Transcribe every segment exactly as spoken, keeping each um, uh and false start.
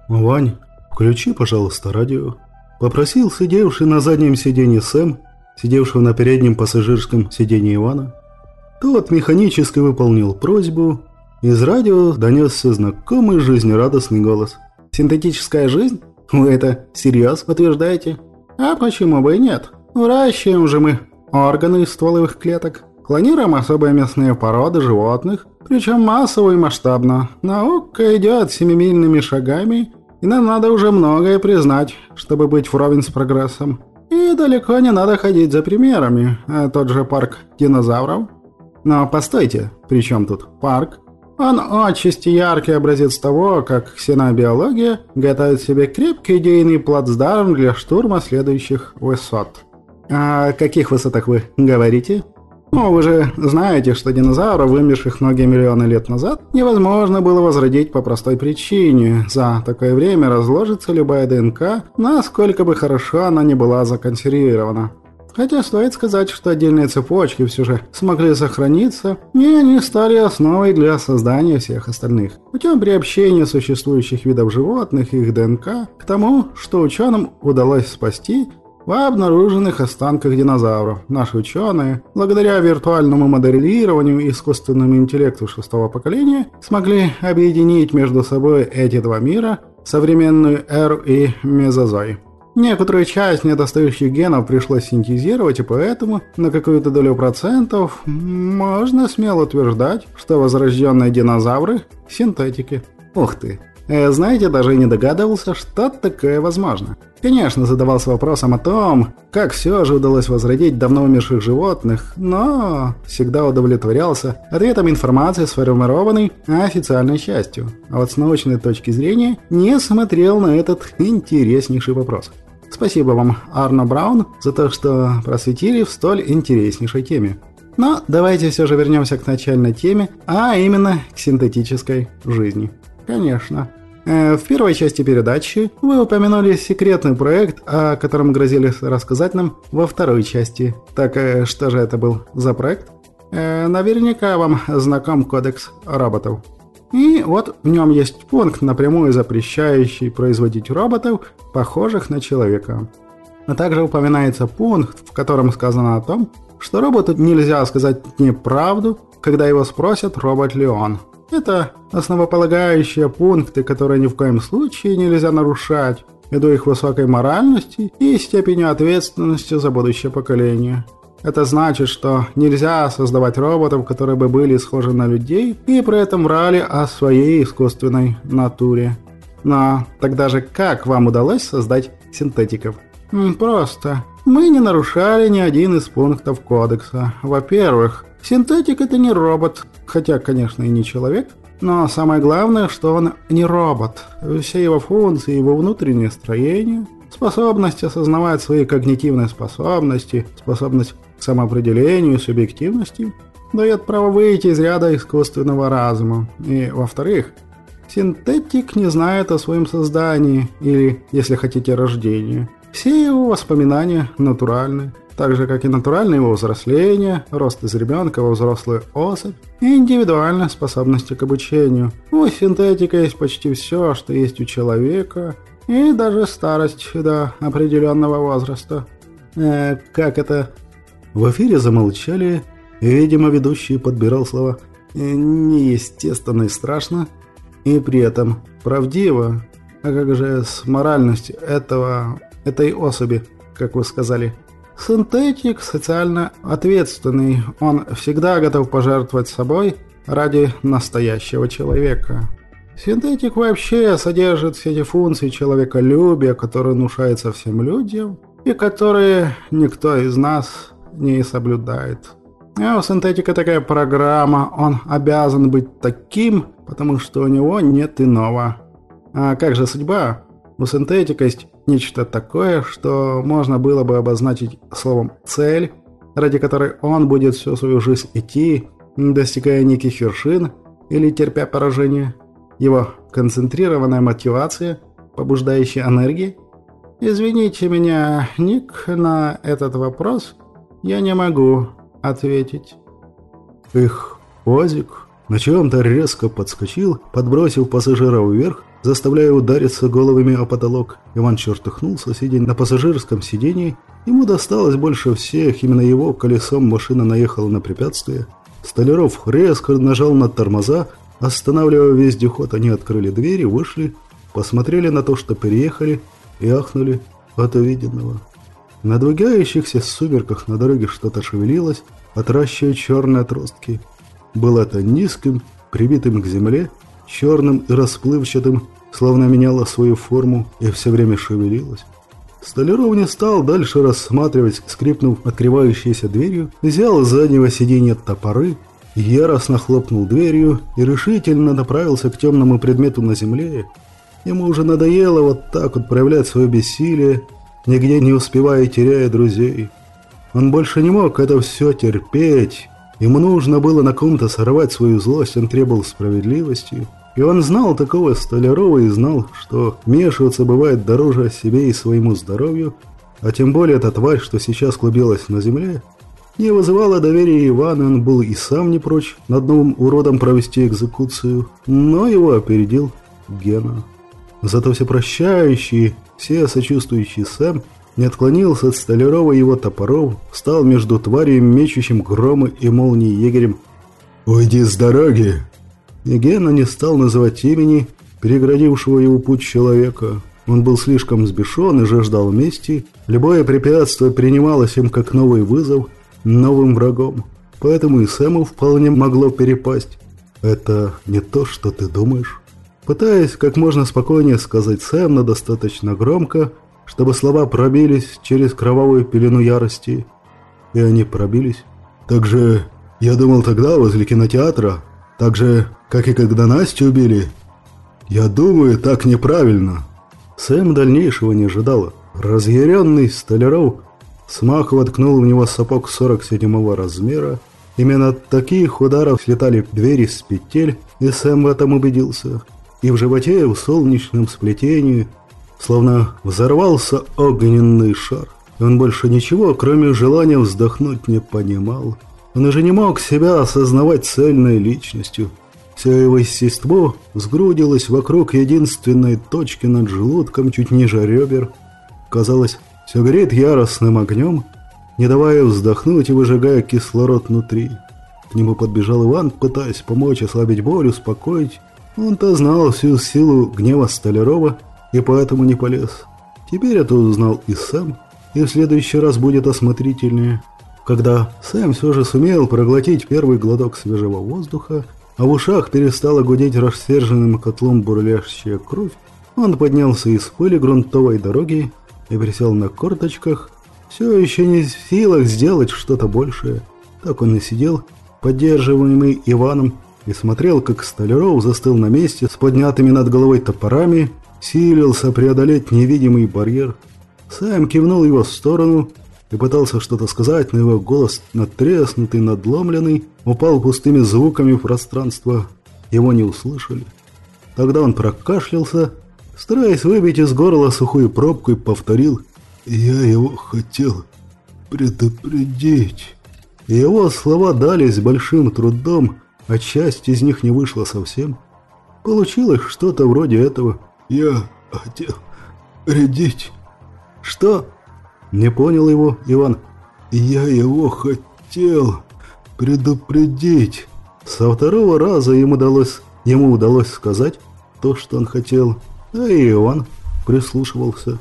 «Вань, включи, пожалуйста, радио», – попросил сидевший на заднем сиденье Сэм, сидевшего на переднем пассажирском сиденье Ивана. Тот механически выполнил просьбу. Из радио донесся знакомый жизнерадостный голос. «Синтетическая жизнь? Вы это всерьез утверждаете? А почему бы и нет? Выращиваем же мы органы из стволовых клеток, клонируем особые местные породы животных, причем массово и масштабно. Наука идет семимильными шагами, и нам надо уже многое признать, чтобы быть вровень с прогрессом. И далеко не надо ходить за примерами. А тот же парк динозавров. Но постойте, при чем тут парк? Он отчасти яркий образец того, как ксенобиология готовит себе крепкий идейный плацдарм для штурма следующих высот. О каких высотах вы говорите? Ну, вы же знаете, что динозавров, вымерших многие миллионы лет назад, невозможно было возродить по простой причине. За такое время разложится любая ДНК, насколько бы хорошо она не была законсервирована. Хотя стоит сказать, что отдельные цепочки все же смогли сохраниться, и они стали основой для создания всех остальных. Путем приобщения существующих видов животных и их ДНК к тому, что ученым удалось спасти в обнаруженных останках динозавров. Наши ученые, благодаря виртуальному моделированию и искусственному интеллекту шестого поколения, смогли объединить между собой эти два мира, современную эру и мезозой. Некоторую часть недостающих генов пришлось синтезировать, и поэтому на какую-то долю процентов можно смело утверждать, что возрожденные динозавры – синтетики. Ух ты! Я, знаете, даже и не догадывался, что такое возможно. Конечно, задавался вопросом о том, как все же удалось возродить давно умерших животных, но всегда удовлетворялся ответом информации, сформированной официальной частью. А вот с научной точки зрения не смотрел на этот интереснейший вопрос. Спасибо вам, Арно Браун, за то, что просветили в столь интереснейшей теме. Но давайте все же вернемся к начальной теме, а именно к синтетической жизни. Конечно. В первой части передачи вы упомянули секретный проект, о котором грозили рассказать нам во второй части. Так что же это был за проект? Наверняка вам знаком Кодекс роботов. И вот в нем есть пункт, напрямую запрещающий производить роботов, похожих на человека. А также упоминается пункт, в котором сказано о том, что роботу нельзя сказать неправду, когда его спросят, робот ли он. Это основополагающие пункты, которые ни в коем случае нельзя нарушать, ввиду их высокой моральности и степени ответственности за будущее поколение. Это значит, что нельзя создавать роботов, которые бы были схожи на людей и при этом врали о своей искусственной натуре. Но тогда же как вам удалось создать синтетиков? Просто. Мы не нарушали ни один из пунктов кодекса. Во-первых, синтетик – это не робот, хотя, конечно, и не человек. Но самое главное, что он не робот. Все его функции, его внутреннее строение, способность осознавать свои когнитивные способности, способность к самоопределению, субъективности, дает право выйти из ряда искусственного разума. И, во-вторых, синтетик не знает о своем создании или, если хотите, рождении. Все его воспоминания натуральны, так же, как и натуральное его взросление, рост из ребенка во взрослую особь и индивидуальные способности к обучению. У синтетика есть почти все, что есть у человека, и даже старость до определенного возраста. Э, как это? В эфире замолчали, и, видимо, ведущий подбирал слова неестественно и страшно, и при этом правдиво. А как же с моральностью этого, этой особи, как вы сказали? Синтетик социально ответственный, он всегда готов пожертвовать собой ради настоящего человека. Синтетик вообще содержит все эти функции человеколюбия, которые внушаются всем людям и которые никто из нас не соблюдает. А у синтетика такая программа, он обязан быть таким, потому что у него нет иного. А как же судьба? У синтетика есть нечто такое, что можно было бы обозначить словом «цель», ради которой он будет всю свою жизнь идти, достигая неких вершин или терпя поражение. Его концентрированная мотивация, побуждающая энергии. Извините меня, Ник, на этот вопрос я не могу ответить. Эх, Озик на чем-то резко подскочил, подбросив пассажира вверх заставляя удариться головами о потолок. Иван чертыхнулся, сидя на пассажирском сидении. Ему досталось больше всех, именно его колесом машина наехала на препятствие. Столяров резко нажал на тормоза, останавливая вездеход. Они открыли двери, вышли, посмотрели на то, что переехали, и ахнули от увиденного. В надвигающихся сумерках на дороге что-то шевелилось, отращивая черные отростки. Было это низким, прибитым к земле, черным и расплывчатым, словно меняло свою форму и все время шевелилось. Столяров не стал дальше рассматривать, скрипнув открывающейся дверью, взял из заднего сиденья топоры, яростно хлопнул дверью и решительно направился к темному предмету на земле. Ему уже надоело вот так вот проявлять свое бессилие, нигде не успевая и теряя друзей. Он больше не мог это все терпеть. Ему нужно было на ком-то сорвать свою злость, он требовал справедливости. И он знал такого Столярова и знал, что вмешиваться бывает дороже себе и своему здоровью, а тем более эта тварь, что сейчас клубилась на земле, не вызывала доверия Ивана. Он был и сам не прочь над новым уродом провести экзекуцию, но его опередил Гена. Зато всепрощающий, все сочувствующий Сэм не отклонился от Столярова и его топоров, встал между тварью, мечущим громы и молнии егерем. «Уйди с дороги!» И Гена не стал называть имени, переградившего его путь человека. Он был слишком взбешен и жаждал мести. Любое препятствие принималось им как новый вызов новым врагом. Поэтому и Сэму вполне могло перепасть. «Это не то, что ты думаешь». Пытаясь как можно спокойнее сказать Сэм, но достаточно громко, чтобы слова пробились через кровавую пелену ярости. И они пробились. «Так же я думал тогда возле кинотеатра, так же, как и когда Настю убили. Я думаю, так неправильно». Сэм дальнейшего не ожидала. Разъяренный Столяров смаху ткнул в него сапог сорок седьмого размера. Именно от таких ударов слетали двери с петель, и Сэм в этом убедился. И в животе, в солнечном сплетении, словно взорвался огненный шар. И он больше ничего, кроме желания вздохнуть, не понимал. Он уже не мог себя осознавать цельной личностью. Все его естество сгрудилось вокруг единственной точки над желудком, чуть ниже ребер. Казалось, все горит яростным огнем, не давая вздохнуть и выжигая кислород внутри. К нему подбежал Иван, пытаясь помочь, ослабить боль, успокоить. Он-то знал всю силу гнева Столярова и поэтому не полез. Теперь это узнал и Сэм, и в следующий раз будет осмотрительнее. Когда Сэм все же сумел проглотить первый глоток свежего воздуха, а в ушах перестала гудеть рассерженным котлом бурлящая кровь, он поднялся из пыли грунтовой дороги и присел на корточках, все еще не в силах сделать что-то большее. Так он и сидел, поддерживаемый Иваном, и смотрел, как Столяров застыл на месте с поднятыми над головой топорами, силился преодолеть невидимый барьер. Сэм кивнул его в сторону и пытался что-то сказать, но его голос, надтреснутый, надломленный, упал пустыми звуками в пространство. Его не услышали. Тогда он прокашлялся, стараясь выбить из горла сухую пробку, и повторил: «Я его хотел предупредить». Его слова дались большим трудом, а часть из них не вышла совсем. Получилось что-то вроде этого: «Я хотел предупредить». «Что?» Не понял его Иван. «Я его хотел предупредить». Со второго раза ему удалось, ему удалось сказать то, что он хотел, а и Иван прислушивался.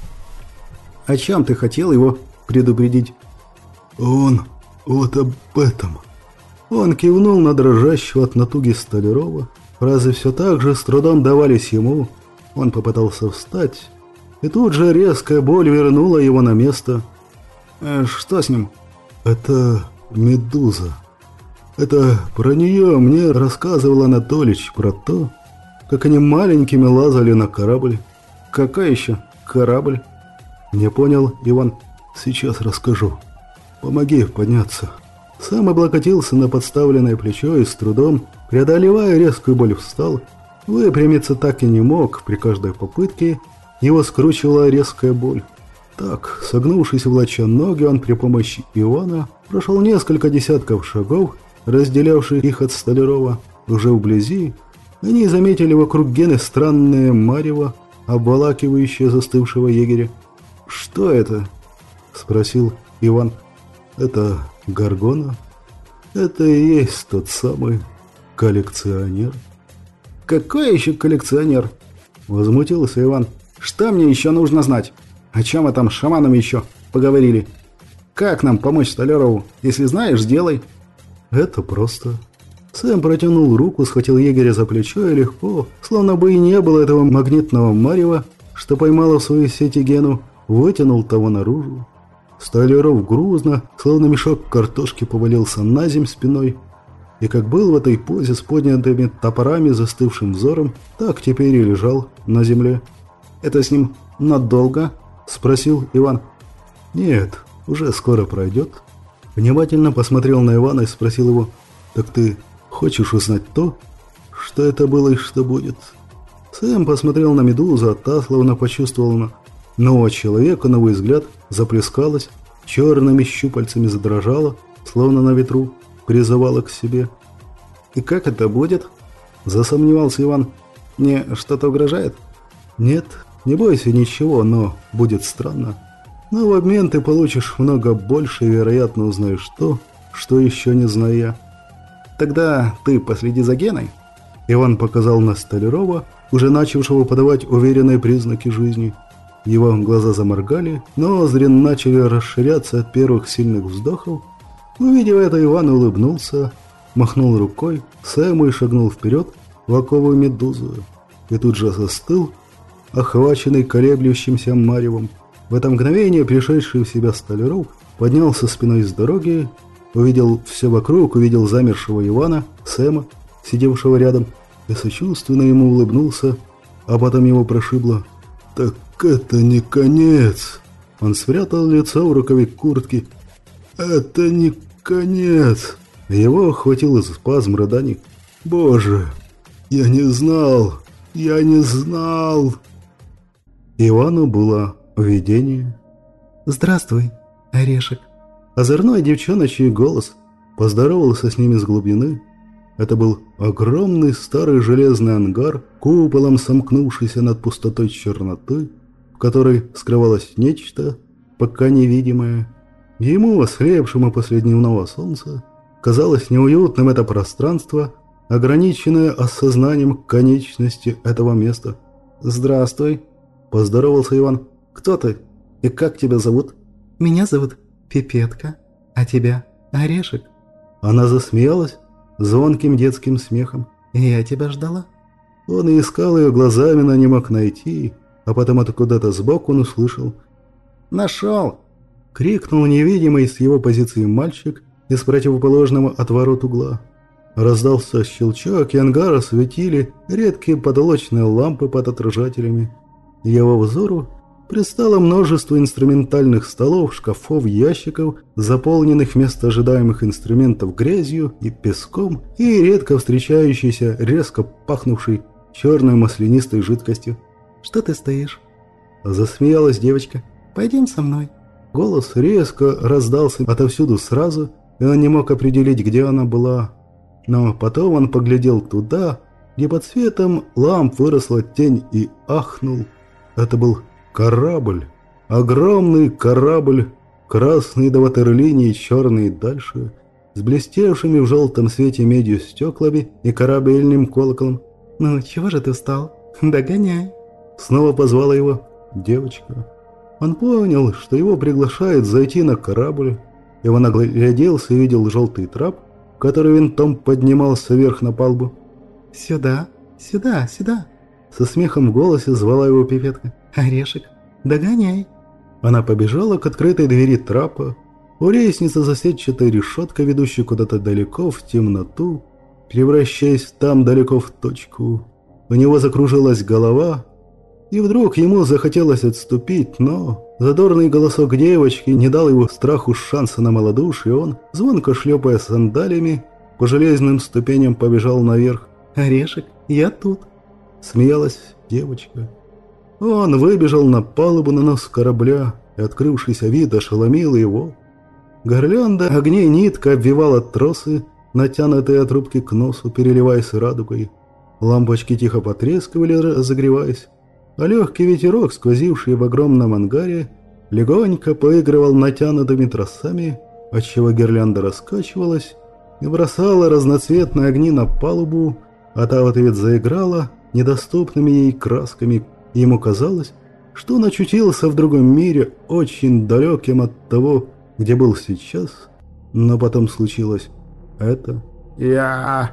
«О чем ты хотел его предупредить?» «Он вот об этом». Он кивнул на дрожащего от натуги Столярова. Фразы все так же с трудом давались ему. Он попытался встать, и тут же резкая боль вернула его на место. «Э, что с ним?» «Это медуза. Это про нее мне рассказывал Анатолич, про то, как они маленькими лазали на корабль». «Какой еще корабль?» «Не понял, Иван. Сейчас расскажу. Помоги подняться». Сам облокотился на подставленное плечо и с трудом, преодолевая резкую боль, встал. Выпрямиться так и не мог. При каждой попытке его скручивала резкая боль. Так, согнувшись, влача ноги, он при помощи Ивана прошел несколько десятков шагов, разделявших их от Столярова. Уже вблизи они заметили вокруг Гены странное марево, обволакивающее застывшего егеря. «Что это?» – спросил Иван. «Это Горгона. Это и есть тот самый коллекционер». «Какой еще коллекционер?» – возмутился Иван. «Что мне еще нужно знать? О чем мы там с шаманом еще поговорили? Как нам помочь Столярову? Если знаешь, сделай». «Это просто». Сэм протянул руку, схватил егеря за плечо и легко, словно бы и не было этого магнитного марева, что поймало в своей сети Гену, вытянул того наружу. Столяров грузно, словно мешок картошки, повалился на земь спиной, и как был в этой позе с поднятыми топорами, застывшим взором, так теперь и лежал на земле. «Это с ним надолго?» – спросил Иван. «Нет, уже скоро пройдет». Внимательно посмотрел на Ивана и спросил его: «Так ты хочешь узнать то, что это было и что будет?» Сэм посмотрел на Медузу, а та, словно почувствовала нового человека, новый взгляд, заплескалась, черными щупальцами задрожала, словно на ветру, призывала к себе. «И как это будет?» – засомневался Иван. «Мне что-то угрожает?» «Нет, не бойся ничего, но будет странно. Но в обмен ты получишь много больше и, вероятно, узнаешь то, что еще не знаю я». «Тогда ты последи за Геной». Иван показал на Столярова, уже начавшего подавать уверенные признаки жизни. Его глаза заморгали, ноздри начали расширяться от первых сильных вздохов. Увидев это, Иван улыбнулся, махнул рукой Сэму и шагнул вперед в оковую Медузу. И тут же застыл, охваченный колеблющимся маревом. В это мгновение пришедший в себя Столяров поднялся спиной с дороги, увидел все вокруг, увидел замершего Ивана, Сэма, сидевшего рядом, и сочувственно ему улыбнулся, а потом его прошибло: «Так это не конец!» Он спрятал лицо в рукаве куртки. «Это не конец!» Его охватил спазм рыданий. «Боже, я не знал! Я не знал!» Ивану было видение. «Здравствуй, Орешек!» Озорной девчоночий голос поздоровался с ними с глубины. Это был огромный старый железный ангар, куполом сомкнувшийся над пустотой черноты, в которой скрывалось нечто, пока невидимое. Ему, ослепшему после дневного солнца, казалось неуютным это пространство, ограниченное осознанием конечности этого места. «Здравствуй», – поздоровался Иван. «Кто ты? И как тебя зовут?» «Меня зовут Пипетка, а тебя Орешек». Она засмеялась звонким детским смехом. «Я тебя ждала». Он искал ее глазами, но не мог найти, а потом откуда-то сбоку он услышал: «Нашел!» — крикнул невидимый с его позиции мальчик из противоположного от ворот угла. Раздался щелчок, и ангар осветили редкие потолочные лампы под отражателями. Его взору предстало множество инструментальных столов, шкафов, ящиков, заполненных вместо ожидаемых инструментов грязью и песком и редко встречающейся, резко пахнувшей черной маслянистой жидкостью. «Что ты стоишь?» – засмеялась девочка. «Пойдем со мной». Голос резко раздался отовсюду сразу, и он не мог определить, где она была. Но потом он поглядел туда, где под светом ламп выросла тень, и ахнул. Это был корабль. Огромный корабль, красный до ватерлинии, черный дальше, с блестевшими в желтом свете медью стеклами и корабельным колоколом. «Ну, чего же ты встал? Догоняй!» Снова позвала его девочка. Он понял, что его приглашают зайти на корабль. И он огляделся и видел желтый трап, который винтом поднимался вверх на палубу. «Сюда, сюда, сюда!» Со смехом в голосе звала его Пипетка. «Орешек, догоняй!» Она побежала к открытой двери трапа. У лестницы засетчатая решетка, ведущая куда-то далеко в темноту, превращаясь там далеко в точку. У него закружилась голова, и вдруг ему захотелось отступить, но задорный голосок девочки не дал его страху шанса на малодушие, и он, звонко шлепая сандалиями, по железным ступеням побежал наверх. «Орешек, я тут!» — смеялась девочка. Он выбежал на палубу на нос корабля, и открывшийся вид ошеломил его. Гирлянда огней нитка обвивала тросы, натянутые от рубки к носу, переливаясь радугой. Лампочки тихо потрескивали, разогреваясь, а легкий ветерок, сквозивший в огромном ангаре, легонько поигрывал натянутыми тросами, отчего гирлянда раскачивалась и бросала разноцветные огни на палубу, а та в ответ заиграла недоступными ей красками, и ему казалось, что он очутился в другом мире, очень далеким от того, где был сейчас. Но потом случилось это. «Я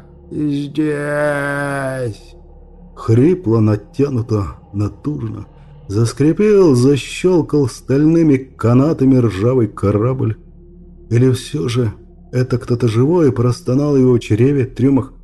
здесь!» Хрипло, натянуто, натужно заскрипел, защелкал стальными канатами ржавый корабль. Или все же это кто-то живой простонал в его чреве, трюмах.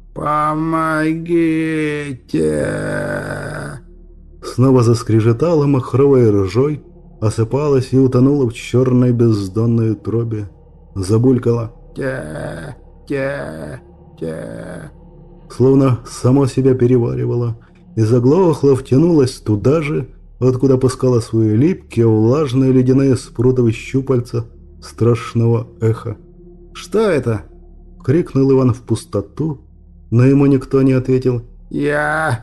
«Помогите!» Снова заскрежетала махровой ржой, осыпалась и утонула в черной бездонной утробе. Забулькала. «Те, те, те...» Словно само себя переваривала, и заглохла, втянулась туда же, откуда пускала свои липкие, влажные ледяные спрутовые щупальца страшного эха. «Что это?» — крикнул Иван в пустоту, но ему никто не ответил. «Я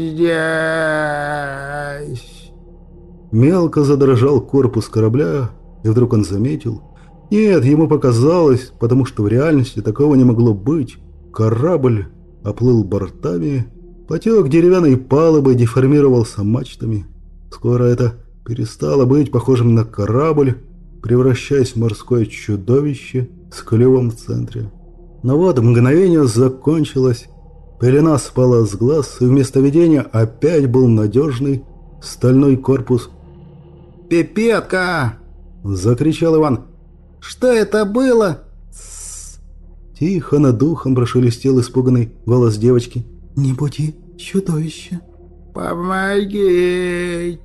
здесь!» Мелко задрожал корпус корабля, и вдруг он заметил. Нет, ему показалось, потому что в реальности такого не могло быть. Корабль оплыл бортами, потек деревянной палубой, деформировался мачтами. Скоро это перестало быть похожим на корабль, превращаясь в морское чудовище с клювом в центре. Но вот мгновение закончилось, пелена спала с глаз, и вместо видения опять был надежный стальной корпус. «Пипетка!» — закричал Иван. «Что это было?» Тихо над духом прошелестел испуганный голос девочки. «Не буди чудовище!» «Помогите!»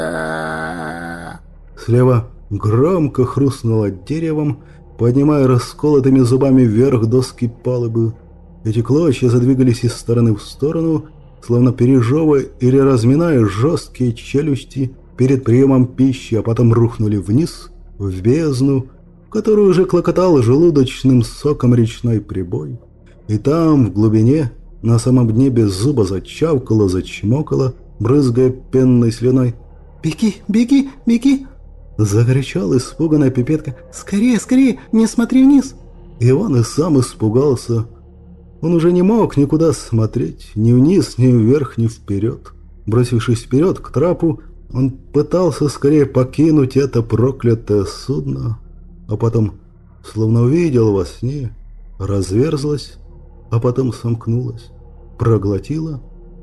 Слева громко хрустнуло деревом, поднимая расколотыми зубами вверх доски палубы. Эти клочья задвигались из стороны в сторону, словно пережевывая или разминая жесткие челюсти перед приемом пищи, а потом рухнули вниз, в бездну, в которую уже клокотал желудочным соком речной прибой. И там, в глубине, на самом дне без зуба зачавкало, зачмокало, брызгая пенной слюной. «Беги, беги, беги!» — закричала испуганная пипетка. «Скорее, скорее, не смотри вниз!» Иван и сам испугался. Он уже не мог никуда смотреть, ни вниз, ни вверх, ни вперед. Бросившись вперед к трапу, он пытался скорее покинуть это проклятое судно, а потом, словно увидел во сне, разверзлась, а потом сомкнулась, проглотила.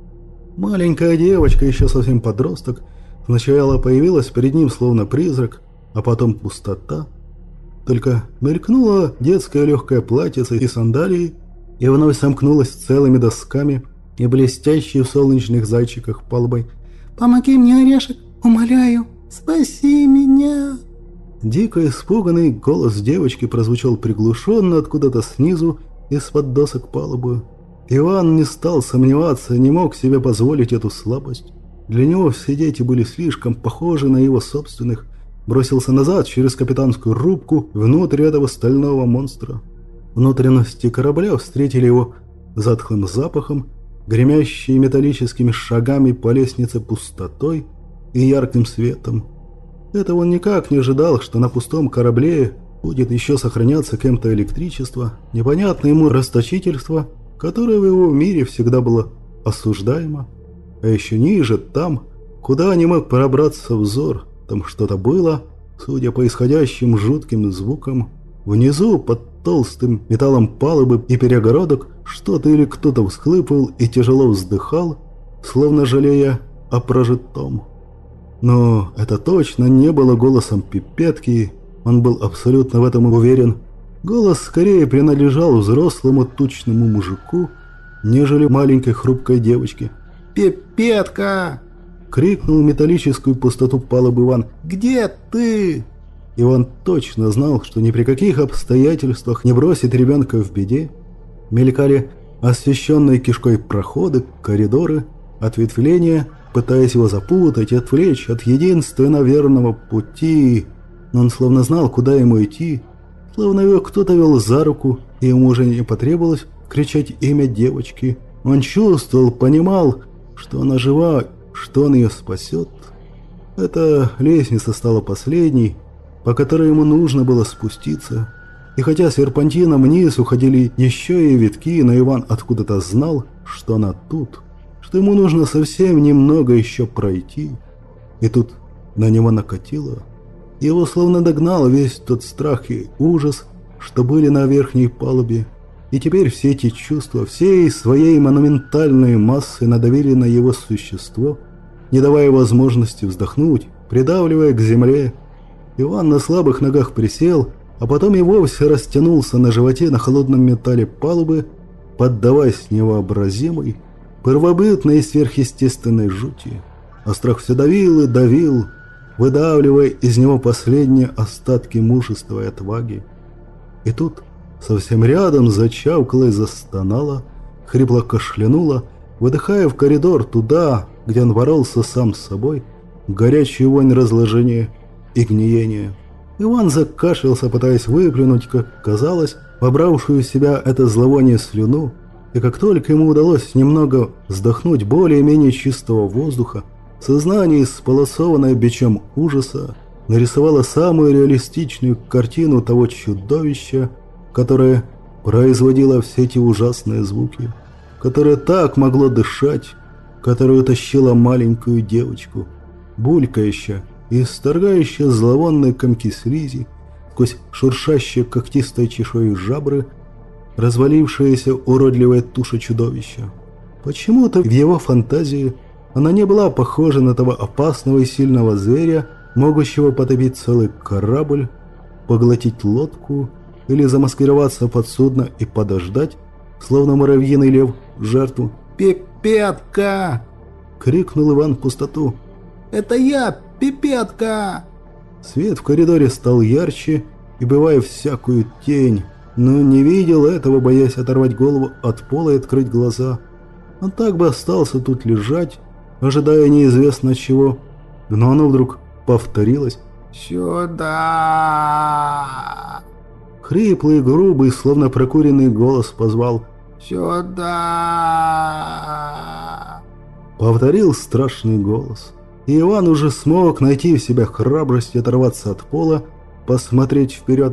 Маленькая девочка, еще совсем подросток, сначала появилась перед ним словно призрак, а потом пустота. Только мелькнуло детское легкое платьице и сандалии, и вновь сомкнулась целыми досками и блестящей в солнечных зайчиках палубой. «Помоги мне, Орешек, умоляю, спаси меня!» Дико испуганный голос девочки прозвучал приглушенно откуда-то снизу, из-под досок палубы. Иван не стал сомневаться, не мог себе позволить эту слабость. Для него все дети были слишком похожи на его собственных. Бросился назад через капитанскую рубку внутрь этого стального монстра. Внутренности корабля встретили его затхлым запахом, гремящей металлическими шагами по лестнице пустотой и ярким светом. Этого он никак не ожидал, что на пустом корабле будет еще сохраняться кем-то электричество, непонятное ему расточительство, которое в его мире всегда было осуждаемо. А еще ниже, там, куда не мог пробраться взор, там что-то было, судя по исходящим жутким звукам. Внизу, под толстым металлом палубы и перегородок, что-то или кто-то всхлыпывал и тяжело вздыхал, словно жалея о прожитом. Но это точно не было голосом пипетки, он был абсолютно в этом уверен. Голос скорее принадлежал взрослому тучному мужику, нежели маленькой хрупкой девочке. «Пипетка!» — крикнул металлическую пустоту палубы Иван. «Где ты?» Иван точно знал, что ни при каких обстоятельствах не бросит ребенка в беде. Мелькали освещенные кишкой проходы, коридоры, ответвления, пытаясь его запутать и отвлечь от единственно верного пути. Но он словно знал, куда ему идти, словно его кто-то вел за руку, и ему уже не потребовалось кричать имя девочки. Он чувствовал, понимал, что она жива, что он ее спасет. Эта лестница стала последней, по которой ему нужно было спуститься. И хотя серпантином вниз уходили еще и витки, но Иван откуда-то знал, что она тут, что ему нужно совсем немного еще пройти. И тут на него накатило. Его словно догнал весь тот страх и ужас, что были на верхней палубе. И теперь все эти чувства, всей своей монументальной массой надавили на его существо, не давая возможности вздохнуть, придавливая к земле. Иван на слабых ногах присел, а потом и вовсе растянулся на животе на холодном металле палубы, поддаваясь невообразимой, первобытной и сверхъестественной жути. А страх все давил и давил, выдавливая из него последние остатки мужества и отваги. И тут совсем рядом зачавкала и застонала, хрипло кашлянула, выдыхая в коридор туда, где он боролся сам с собой, горячую вонь разложения и гниения. Иван закашлялся, пытаясь выплюнуть, как казалось, вобравшую в себя это зловоние слюну, и как только ему удалось немного вздохнуть более-менее чистого воздуха, сознание, сполосованное бичом ужаса, нарисовало самую реалистичную картину того чудовища, которое производило все эти ужасные звуки, которое так могло дышать, которое утащило маленькую девочку, булькающая и исторгающая зловонные комки слизи сквозь шуршащие когтистой чешуей жабры, развалившаяся уродливая туша чудовища. Почему-то в его фантазии она не была похожа на того опасного и сильного зверя, могущего потопить целый корабль, поглотить лодку или замаскироваться под судно и подождать, словно муравьиный лев, жертву. «Пипетка!» — крикнул Иван в пустоту. «Это я, Пипетка!» Свет в коридоре стал ярче, и, бывая всякую тень, но не видел этого, боясь оторвать голову от пола и открыть глаза. Он так бы остался тут лежать, ожидая неизвестно чего, но оно вдруг повторилось. «Сюда!» Хриплый, грубый, словно прокуренный голос позвал. «Сюда!» Повторил страшный голос. И Иван уже смог найти в себе храбрость и оторваться от пола, посмотреть вперед.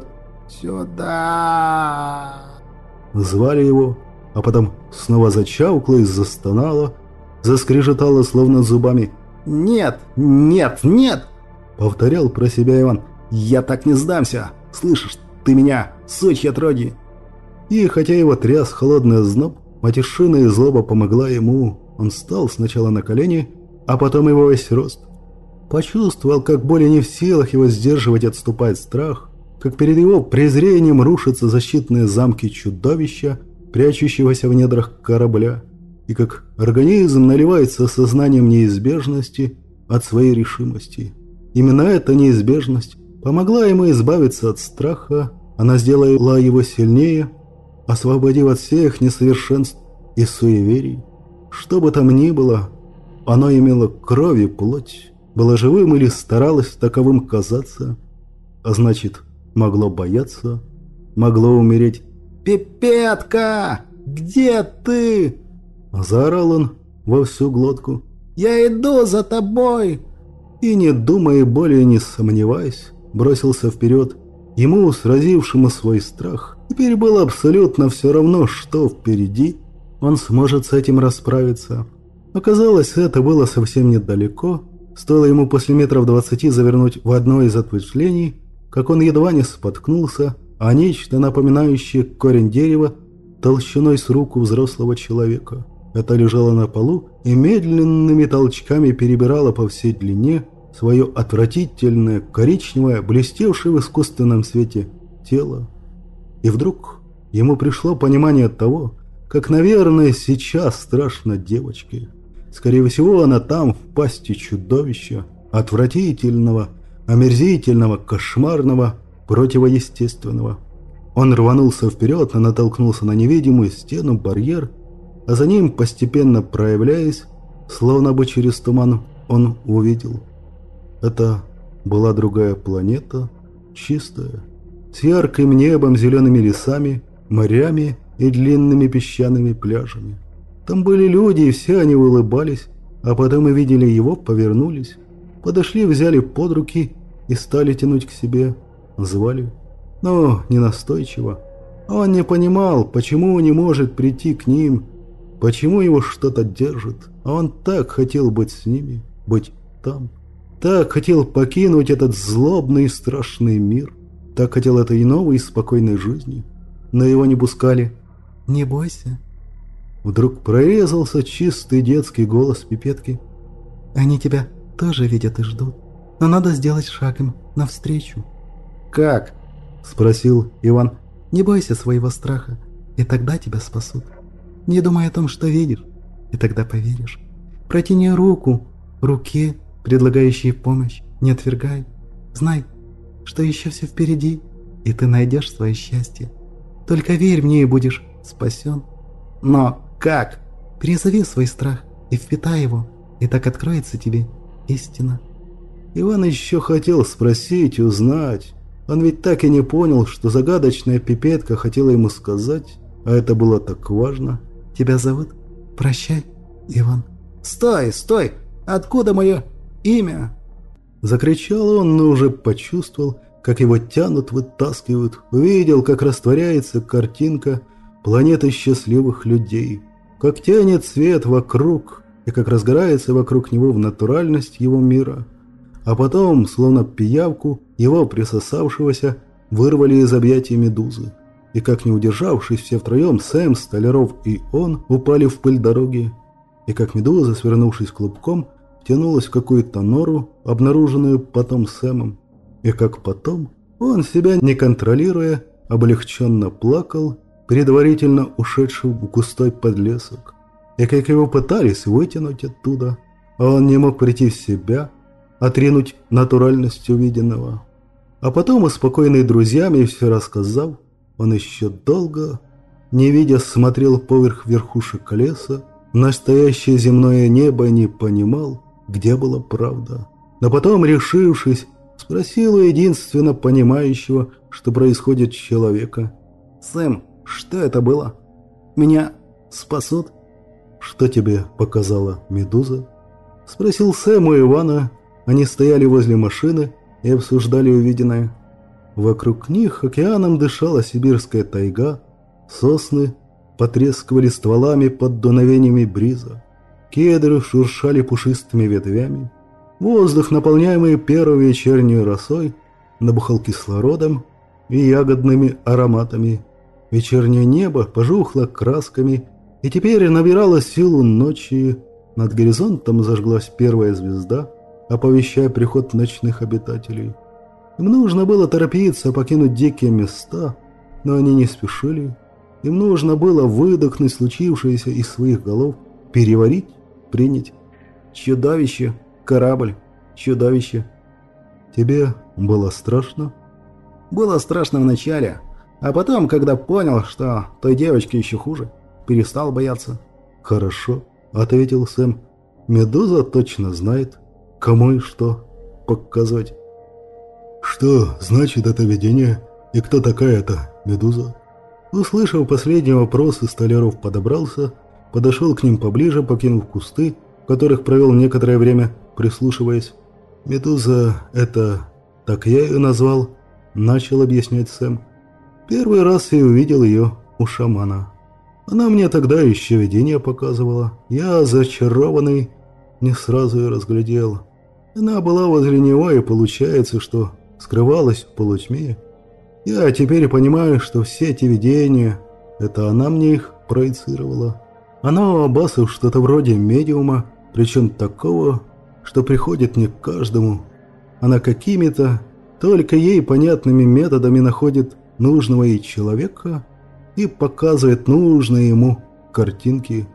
«Сюда!» Звали его, а потом снова зачавкало и застонало, заскрежетало словно зубами. «Нет, нет, нет!» Повторял про себя Иван. «Я так не сдамся! Слышишь, ты меня, сучья отродье!» И хотя его тряс холодный озноб, матершина и злоба помогла ему. Он встал сначала на колени, а потом его весь рост. Почувствовал, как более не в силах его сдерживать и отступает страх, как перед его презрением рушатся защитные замки чудовища, прячущегося в недрах корабля, и как организм наливается сознанием неизбежности от своей решимости. Именно эта неизбежность помогла ему избавиться от страха, она сделала его сильнее, освободив от всех несовершенств и суеверий. Что бы там ни было, оно имело кровь и плоть, было живым или старалось таковым казаться, а значит, могло бояться, могло умереть. «Пипетка! Где ты?» Заорал он во всю глотку. «Я иду за тобой!» И, не думая и более не сомневаясь, бросился вперед. Ему, сразившему свой страх, теперь было абсолютно все равно, что впереди. Он сможет с этим расправиться. Оказалось, это было совсем недалеко. Стоило ему после метров двадцати завернуть в одно из ответвлений, как он едва не споткнулся, а нечто, напоминающее корень дерева, толщиной с руку взрослого человека. Это лежало на полу и медленными толчками перебирало по всей длине свое отвратительное, коричневое, блестевшее в искусственном свете тело. И вдруг ему пришло понимание того, как, наверное, сейчас страшно девочке. Скорее всего, она там, в пасти чудовища, отвратительного, омерзительного, кошмарного, противоестественного. Он рванулся вперед, но натолкнулся на невидимую стену, барьер, а за ним, постепенно проявляясь, словно бы через туман, он увидел. Это была другая планета, чистая, с ярким небом, зелеными лесами, морями и длинными песчаными пляжами. Там были люди, и все они улыбались, а потом мы видели его, повернулись, подошли, взяли под руки и стали тянуть к себе, звали, но не настойчиво. Он не понимал, почему не может прийти к ним, почему его что-то держит, а он так хотел быть с ними, быть там, так хотел покинуть этот злобный и страшный мир, так хотел этой новой и спокойной жизни, но его не пускали. «Не бойся». Вдруг прорезался чистый детский голос пипетки. «Они тебя тоже видят и ждут, но надо сделать шаг им навстречу». «Как?» – спросил Иван. «Не бойся своего страха, и тогда тебя спасут. Не думай о том, что видишь, и тогда поверишь. Протяни руку, руке, предлагающей помощь, не отвергай. Знай, что еще все впереди, и ты найдешь свое счастье. Только верь мне, и будешь спасен». «Но как?» «Призови свой страх и впитай его, и так откроется тебе истина». Иван еще хотел спросить, узнать. Он ведь так и не понял, что загадочная пипетка хотела ему сказать, а это было так важно. «Тебя зовут? Прощай, Иван». «Стой, стой! Откуда мое имя?» Закричал он, но уже почувствовал, как его тянут, вытаскивают. Увидел, как растворяется картинка планеты счастливых людей, как тянет свет вокруг и как разгорается вокруг него в натуральность его мира. А потом, словно пиявку, его присосавшегося, вырвали из объятий медузы. И как не удержавшись все втроем, Сэм, Столяров и он упали в пыль дороги. И как медуза, свернувшись клубком, втянулась в какую-то нору, обнаруженную потом Сэмом. И как потом он, себя не контролируя, облегченно плакал, предварительно ушедший в густой подлесок. И как его пытались вытянуть оттуда, а он не мог прийти в себя, отринуть натуральность увиденного. А потом, успокоенный друзьями и все рассказав, он еще долго, не видя, смотрел поверх верхушек леса, настоящее земное небо, не понимал, где была правда. Но потом, решившись, спросил у единственно понимающего, что происходит с человека: «Сэм, что это было? Меня спасут?» «Что тебе показала медуза?» – спросил Сэм у Ивана. Они стояли возле машины и обсуждали увиденное. Вокруг них океаном дышала сибирская тайга, сосны потрескивали стволами под дуновениями бриза, кедры шуршали пушистыми ветвями, воздух, наполняемый первой вечерней росой, набухал кислородом и ягодными ароматами. Вечернее небо пожухло красками, и теперь набирало силу ночи. Над горизонтом зажглась первая звезда, оповещая приход ночных обитателей. Им нужно было торопиться покинуть дикие места, но они не спешили. Им нужно было выдохнуть случившееся из своих голов, переварить, принять. «Чудовище! Корабль! Чудовище!» «Тебе было страшно?» «Было страшно вначале, а потом, когда понял, что той девочке еще хуже, перестал бояться». «Хорошо», — ответил Сэм. «Медуза точно знает, кому и что показывать». «Что значит это видение? И кто такая эта медуза?» Услышав последний вопрос, Столяров подобрался, подошел к ним поближе, покинув кусты, в которых провел некоторое время, прислушиваясь. «Медуза — это... так я ее назвал», — начал объяснять Сэм. «Первый раз я увидел ее у шамана. Она мне тогда еще видение показывала. Я, зачарованный, не сразу ее разглядел. Она была возле него, и получается, что скрывалась в полутьме. Я теперь понимаю, что все эти видения, это она мне их проецировала. Она у Аббасов что-то вроде медиума, причем такого, что приходит не к каждому. Она какими-то, только ей понятными методами находит нужного ей человека и показывает нужные ему картинки.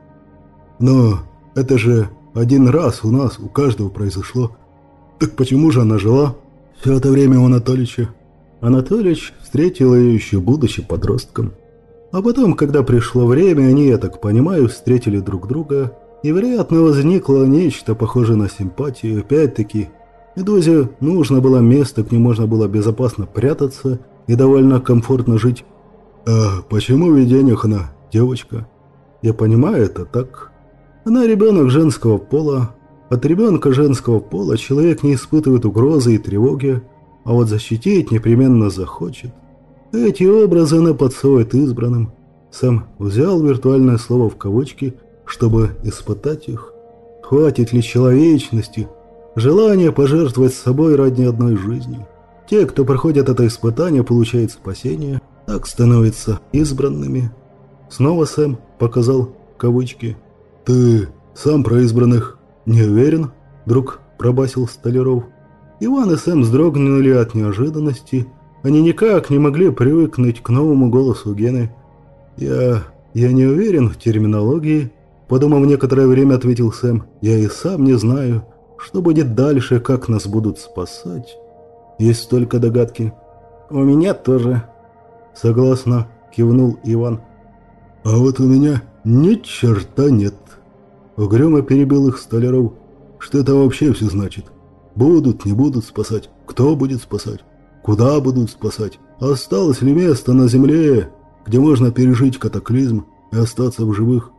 Но это же один раз у нас, у каждого произошло. Так почему же она жила все это время у Анатолича? Анатолич встретил ее еще будучи подростком. А потом, когда пришло время, они, я так понимаю, встретили друг друга, и, вероятно, возникло нечто похожее на симпатию. Опять-таки, Медузе нужно было место, где можно было безопасно прятаться и довольно комфортно жить. «А почему в видениях она девочка?» Я понимаю это так. Она ребенок женского пола. От ребенка женского пола человек не испытывает угрозы и тревоги, а вот защитить непременно захочет. Эти образы она подсовывает избранным. Сэм взял виртуальное слово в кавычки, чтобы испытать их. Хватит ли человечности, желания пожертвовать собой ради одной жизни? Те, кто проходит это испытание, получают спасение, так становятся избранными. Снова Сэм показал кавычки. «Ты сам про избранных не уверен?» – вдруг пробасил Столяров. Иван и Сэм вздрогнули от неожиданности. Они никак не могли привыкнуть к новому голосу Гены. «Я... я не уверен в терминологии», – подумав некоторое время, ответил Сэм. «Я и сам не знаю, что будет дальше, как нас будут спасать. Есть только догадки». «У меня тоже», – согласно кивнул Иван. «А вот у меня ни черта нет», – угрюмо перебил их Столяров. «Что это вообще все значит? Будут, не будут спасать? Кто будет спасать? Куда будут спасать? Осталось ли место на земле, где можно пережить катаклизм и остаться в живых?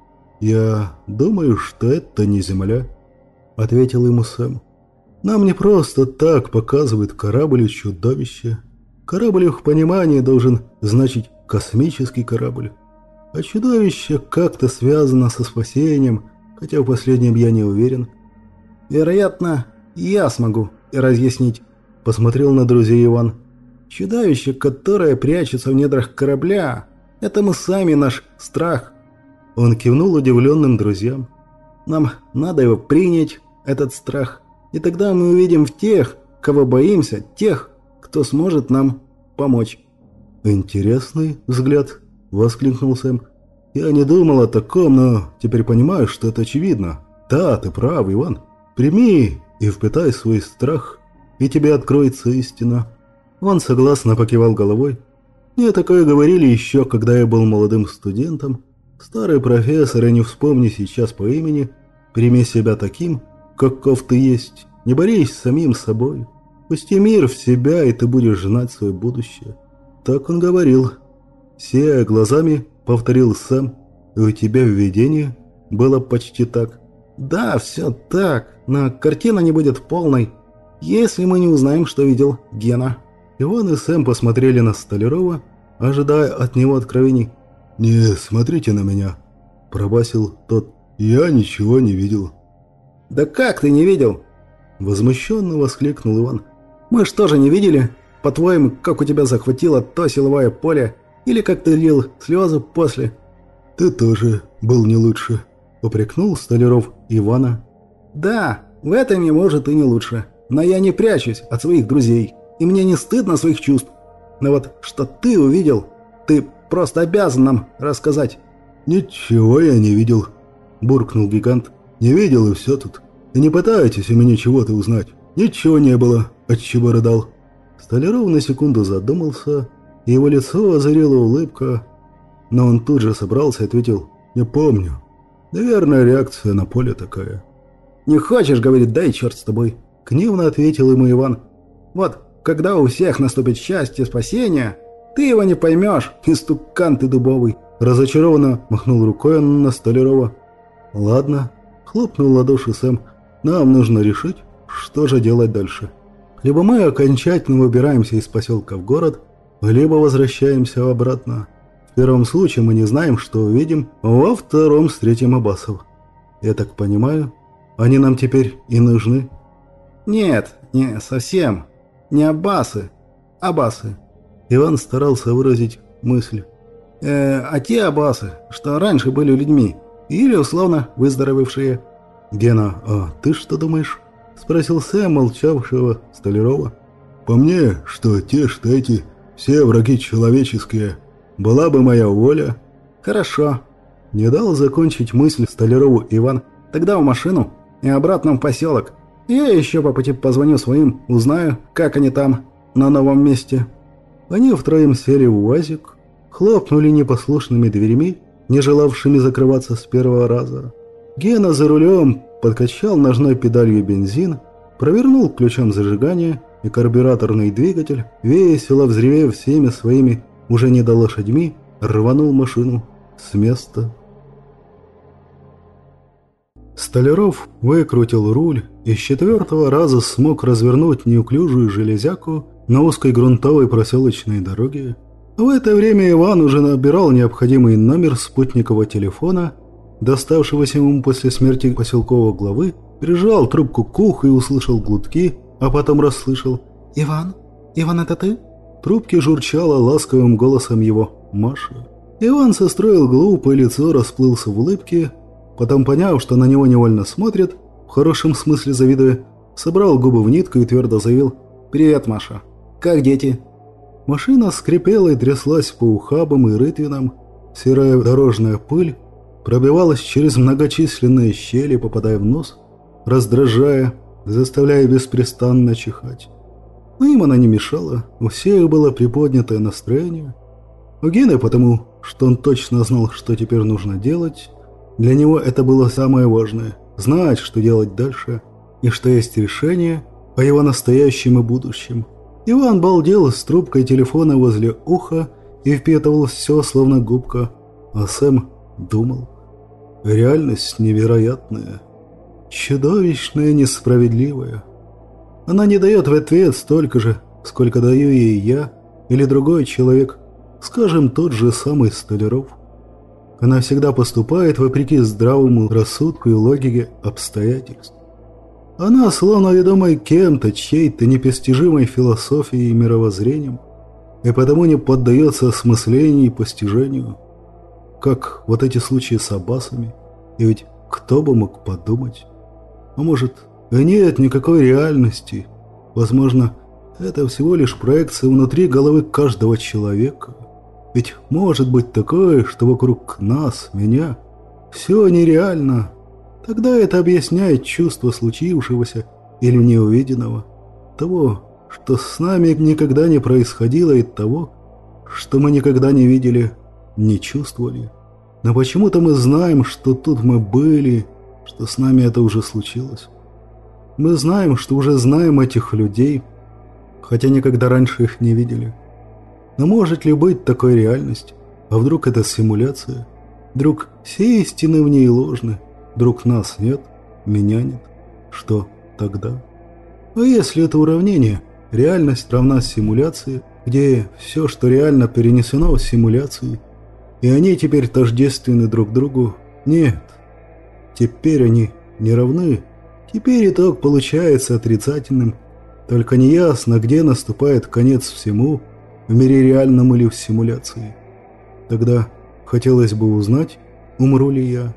Я думаю, что это не земля», – ответил ему Сэм. «Нам не просто так показывает корабль и чудовище. Корабль в их понимании должен значить космический корабль. А чудовище как-то связано со спасением, хотя в последнем я не уверен». «Вероятно, я смогу разъяснить», – посмотрел на друзей Иван. «Чудовище, которое прячется в недрах корабля, это мы сами, наш страх». Он кивнул удивленным друзьям. «Нам надо его принять, этот страх, и тогда мы увидим в тех, кого боимся, тех, кто сможет нам помочь». «Интересный взгляд», – воскликнул Сэм. «Я не думал о таком, но теперь понимаю, что это очевидно. Да, ты прав, Иван. Прими и впитай свой страх, и тебе откроется истина». Он согласно покивал головой. «Мне такое говорили еще, когда я был молодым студентом. Старый профессор, и не вспомни сейчас по имени, прими себя таким, каков ты есть. Не борись с самим собой. Пусти мир в себя, и ты будешь знать свое будущее». Так он говорил. Сияя глазами, повторил Сэм. «И у тебя в видении было почти так». «Да, все так, но картина не будет полной, если мы не узнаем, что видел Гена». Иван и Сэм посмотрели на Столярова, ожидая от него откровений. «Не смотрите на меня», – пробасил тот. «Я ничего не видел». «Да как ты не видел?» – возмущенно воскликнул Иван. «Мы что же не видели? По-твоему, как у тебя захватило то силовое поле? Или как ты лил слезы после?» «Ты тоже был не лучше», – упрекнул Столяров Ивана. «Да, в этом я, может, и не лучше. Но я не прячусь от своих друзей, и мне не стыдно своих чувств. Но вот что ты увидел, ты просто обязан нам рассказать». «Ничего я не видел», – буркнул гигант. «Не видел, и все тут. И не пытайтесь у меня чего-то узнать. Ничего не было, отчего рыдал». Столяров на секунду задумался, и его лицо озарила улыбка. Но он тут же собрался и ответил: «Не помню. Наверное, реакция на поле такая». «Не хочешь говорить, да и черт с тобой», – гневно ответил ему Иван. «Вот, когда у всех наступит счастье, спасение, ты его не поймешь, истукан ты дубовый». Разочарованно махнул рукой на Столярова. «Ладно», – хлопнул ладоши Сэм, – «нам нужно решить, что же делать дальше. Либо мы окончательно выбираемся из поселка в город, либо возвращаемся обратно. В первом случае мы не знаем, что увидим, во втором встретим аббасов. Я так понимаю, они нам теперь и нужны». «Нет, не совсем. Не аббасы, аббасы». Иван старался выразить мысль. Э, а те аббасы, что раньше были людьми, или условно выздоровевшие». «Гена, а ты что думаешь?» – спросил Сэм, молчавшего Столярова. «По мне, что те, что эти, все враги человеческие. Была бы моя воля». «Хорошо». Не дал закончить мысль Столярову Иван. «Тогда в машину и обратно в поселок. Я еще по пути позвоню своим, узнаю, как они там, на новом месте». Они втроем сели в УАЗик, хлопнули непослушными дверьми, не желавшими закрываться с первого раза. Гена за рулем подкачал ножной педалью бензин, провернул ключом зажигания, и карбюраторный двигатель, весело взревев всеми своими уже не до лошадьми, рванул машину с места. Столяров выкрутил руль и с четвертого раза смог развернуть неуклюжую железяку на узкой грунтовой проселочной дороге. В это время Иван уже набирал необходимый номер спутникового телефона, доставшегося ему после смерти поселкового главы, прижал трубку к уху и услышал гудки, а потом расслышал: «Иван? Иван, это ты?» В трубке журчала ласковым голосом его Маша. Иван состроил глупое лицо, расплылся в улыбке, потом, поняв, что на него невольно смотрят, в хорошем смысле завидуя, собрал губы в нитку и твердо заявил: «Привет, Маша. Как дети?» Машина скрипела и тряслась по ухабам и рытвинам. Серая дорожная пыль пробивалась через многочисленные щели, попадая в нос, раздражая, заставляя беспрестанно чихать. Но им она не мешала, у всех было приподнятое настроение. У Гены потому, что он точно знал, что теперь нужно делать. Для него это было самое важное – знать, что делать дальше, и что есть решение о его настоящем и будущем. Иван балдел с трубкой телефона возле уха и впитывал все, словно губка, а Сэм думал. Реальность невероятная, чудовищная, несправедливая. Она не дает в ответ столько же, сколько даю ей я или другой человек, скажем, тот же самый Столяров. Она всегда поступает вопреки здравому рассудку и логике обстоятельств. Она словно ведомая кем-то, чьей-то непостижимой философией и мировоззрением, и потому не поддается осмыслению и постижению, как вот эти случаи с Аббасами. И ведь кто бы мог подумать? А может, и нет никакой реальности. Возможно, это всего лишь проекция внутри головы каждого человека. Ведь может быть такое, что вокруг нас, меня, все нереально. Тогда это объясняет чувство случившегося или неувиденного, того, что с нами никогда не происходило, и того, что мы никогда не видели, не чувствовали. Но почему-то мы знаем, что тут мы были, что с нами это уже случилось. Мы знаем, что уже знаем этих людей, хотя никогда раньше их не видели. Но может ли быть такой реальность? А вдруг это симуляция? Вдруг все истины в ней ложны? Вдруг нас нет, меня нет? Что тогда? А если это уравнение, реальность равна симуляции, где все, что реально, перенесено в симуляции, и они теперь тождественны друг другу? Нет. Теперь они не равны. Теперь итог получается отрицательным. Только неясно, где наступает конец всему, в мире реальном или в симуляции. Тогда хотелось бы узнать, умру ли я.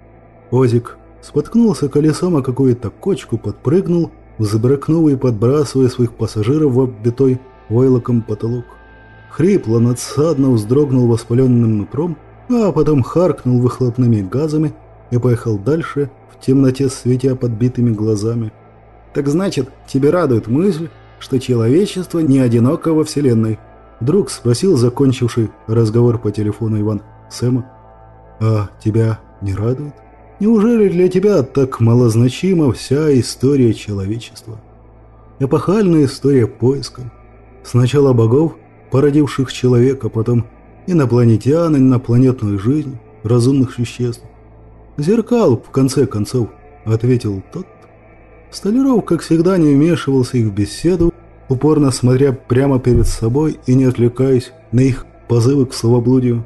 Озик споткнулся колесом о какую-то кочку, подпрыгнул, взбрыкнув и подбрасывая своих пассажиров в оббитой войлоком потолок. Хрипло, надсадно вздрогнул воспаленным нутром, а потом харкнул выхлопными газами и поехал дальше, в темноте светя подбитыми глазами. «Так значит, тебе радует мысль, что человечество не одиноко во Вселенной?» Вдруг спросил закончивший разговор по телефону Иван Сэма. «А тебя не радует? Неужели для тебя так малозначима вся история человечества? Эпохальная история поиска. Сначала богов, породивших человека, потом инопланетян, инопланетную жизнь, разумных существ. Зеркал, в конце концов», — ответил тот. Столяров, как всегда, не вмешивался их в беседу, упорно смотря прямо перед собой и не отвлекаясь на их позывы к словоблудию.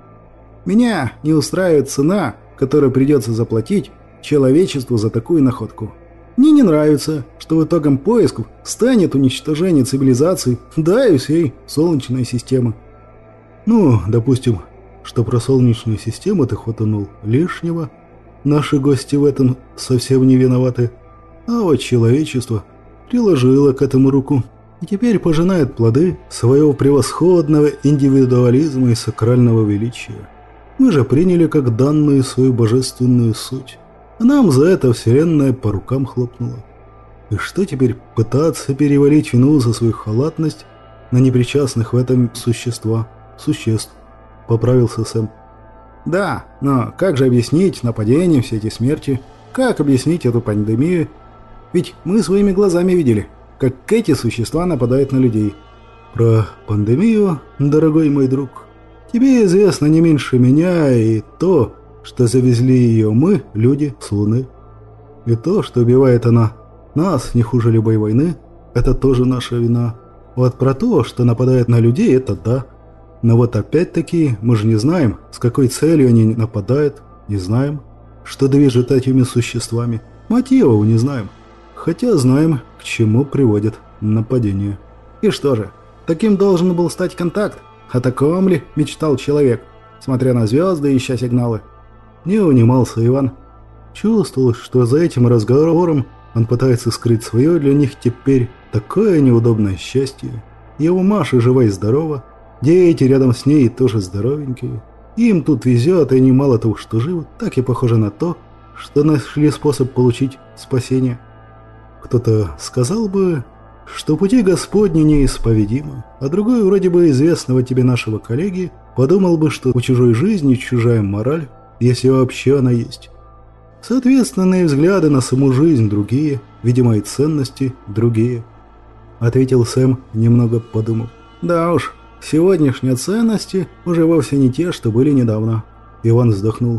«Меня не устраивает цена, которую придется заплатить человечеству за такую находку. Мне не нравится, что в итогом поисков станет уничтожение цивилизации, да и всей Солнечной системы». «Ну, допустим, что про Солнечную систему ты хватанул лишнего. Наши гости в этом совсем не виноваты. А вот человечество приложило к этому руку и теперь пожинает плоды своего превосходного индивидуализма и сакрального величия. Мы же приняли как данную свою божественную суть, а нам за это Вселенная по рукам хлопнула. И что теперь пытаться перевалить вину за свою халатность на непричастных в этом существа, существ?» — поправился Сэм. «Да, но как же объяснить нападения, все эти смерти? Как объяснить эту пандемию? Ведь мы своими глазами видели, как эти существа нападают на людей». «Про пандемию, дорогой мой друг, тебе известно не меньше меня и то, что завезли ее мы, люди, с Луны. И то, что убивает она нас не хуже любой войны, это тоже наша вина. Вот про то, что нападает на людей, это да. Но вот опять-таки мы же не знаем, с какой целью они нападают, не знаем, что движет этими существами. Мотивов не знаем. Хотя знаем, к чему приводит нападение. И что же, таким должен был стать контакт? О таком ли мечтал человек, смотря на звезды и ища сигналы? Не унимался Иван. Чувствовал, что за этим разговором он пытается скрыть свое для них теперь такое неудобное счастье. Его Маша жива и здорова, дети рядом с ней тоже здоровенькие. Им тут везет, и они мало того, что живы, так и похоже на то, что нашли способ получить спасение. Кто-то сказал бы, что пути Господни неисповедимы, а другой, вроде бы известного тебе нашего коллеги, подумал бы, что у чужой жизни чужая мораль, если вообще она есть. Соответственно, и взгляды на саму жизнь другие, видимо, и ценности другие. Ответил Сэм, немного подумав. Да уж, сегодняшние ценности уже вовсе не те, что были недавно. Иван вздохнул.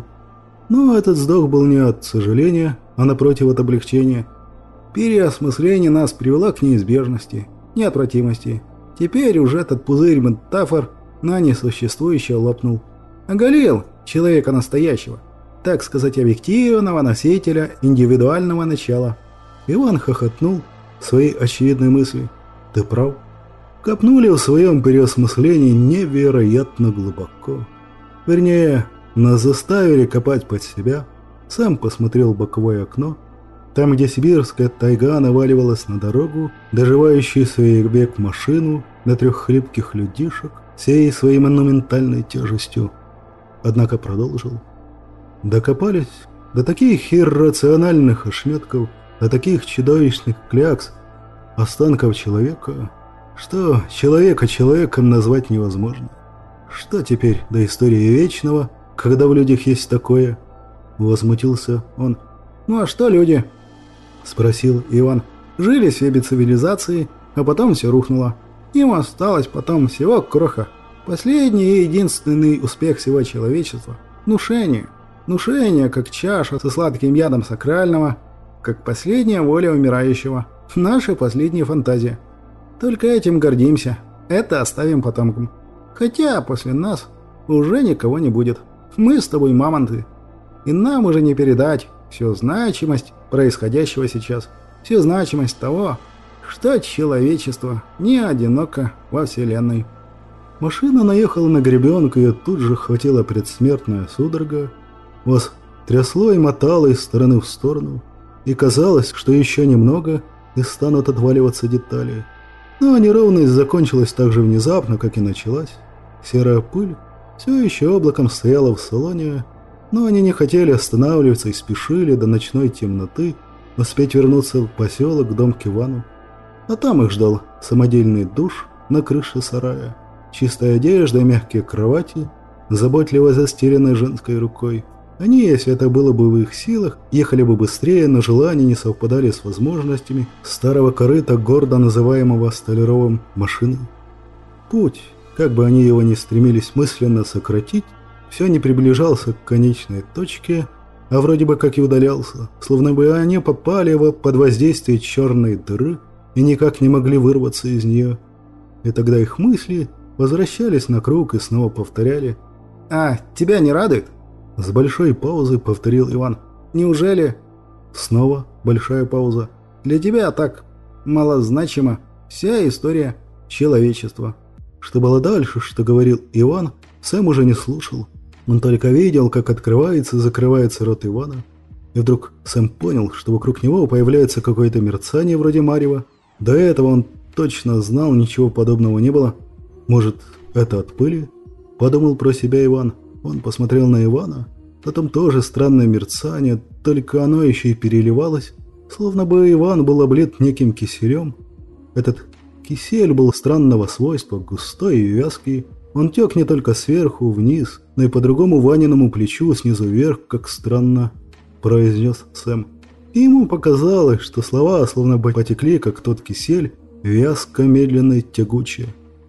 Но этот вздох был не от сожаления, а напротив от облегчения. Переосмысление нас привело к неизбежности, неотвратимости. Теперь уже этот пузырь метафор на несуществующее лопнул. Оголил человека настоящего, так сказать, объективного носителя индивидуального начала. Иван хохотнул своей очевидной мысли. Ты прав. Копнули в своем переосмыслении невероятно глубоко. Вернее, нас заставили копать под себя. Сам посмотрел в боковое окно. Там, где сибирская тайга наваливалась на дорогу, доживающую свой век машину на трех хлипких людишек, всей своей монументальной тяжестью. Однако продолжил. Докопались до таких иррациональных ошметков, до таких чудовищных клякс, останков человека, что человека человеком назвать невозможно. Что теперь до истории вечного, когда в людях есть такое? Возмутился он. Ну а что люди? Спросил Иван. Жили себе цивилизации, а потом все рухнуло. Им осталось потом всего кроха. Последний и единственный успех всего человечества – внушение. Внушение, как чаша со сладким ядом сакрального, как последняя воля умирающего. Наша последняя фантазия. Только этим гордимся. Это оставим потомкам. Хотя после нас уже никого не будет. Мы с тобой мамонты. И нам уже не передать всю значимость происходящего сейчас. Всю значимость того, что человечество не одиноко во Вселенной. Машина наехала на гребенку, и тут же хватила предсмертная судорога. Вас трясло и мотало из стороны в сторону. И казалось, что еще немного, и станут отваливаться детали. Но неровность закончилась так же внезапно, как и началась. Серая пыль все еще облаком стояла в салоне, но они не хотели останавливаться и спешили до ночной темноты успеть вернуться в поселок, в дом к Ивану. А там их ждал самодельный душ на крыше сарая, чистая одежда и мягкие кровати, заботливо застеленной женской рукой. Они, если это было бы в их силах, ехали бы быстрее, но желания не совпадали с возможностями старого корыта, гордо называемого Столяровым машиной. Путь, как бы они его ни стремились мысленно сократить, все не приближался к конечной точке, а вроде бы как и удалялся, словно бы они попали под воздействие черной дыры и никак не могли вырваться из нее. И тогда их мысли возвращались на круг и снова повторяли: «А, тебя не радует?» С большой паузы повторил Иван. «Неужели?» Снова большая пауза. «Для тебя так малозначима вся история человечества». Что было дальше, что говорил Иван, Сэм уже не слушал. Он только видел, как открывается и закрывается рот Ивана. И вдруг Сэм понял, что вокруг него появляется какое-то мерцание вроде марева. До этого он точно знал, ничего подобного не было. Может, это от пыли? Подумал про себя Иван. Он посмотрел на Ивана. Потом тоже странное мерцание, только оно еще и переливалось, словно бы Иван был облит неким киселем. Этот кисель был странного свойства, густой и вязкий. Он тек не только сверху вниз, но и по другому Ваниному плечу снизу вверх, как странно произнес Сэм. И ему показалось, что слова словно бы потекли, как тот кисель, вязко, медленно и тягуче.